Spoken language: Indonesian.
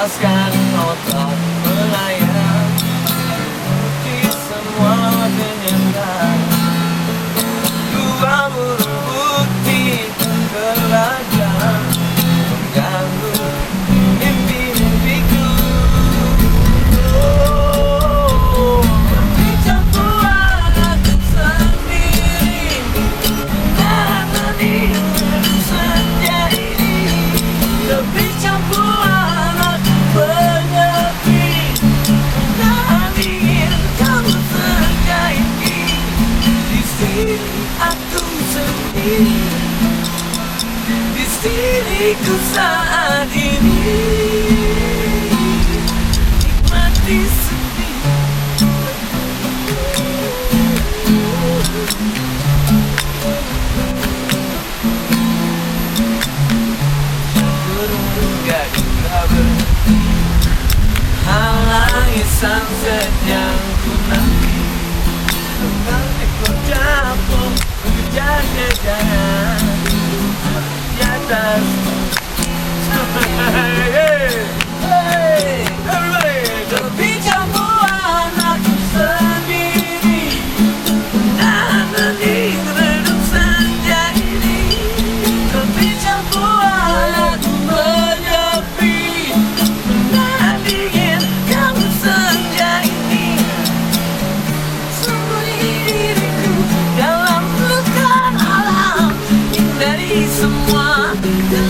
lepaskan otot melayang di semua kenyataan. Dua burung putih berlagak mengganggu mimpi-mimpiku. Berbicara aku sendiri dan menangis senja ini. Lebih campuran aku menyepi dan ingin kamu senja ini. Di sini aku sendiri, di siniku saat ini. Nikmati sendiri. Berunggah kita berhenti, halangi sunset yang ku nanti. Tentang ekor jatuh mengejar kejaran di atas. Hey, everybody! Berbicara aku sendiri dan hening redup senja ini. Berbicara aku menyepi dan dingin kamu senja ini. Sembunyi diriku dalam pelukan alam, hindari semua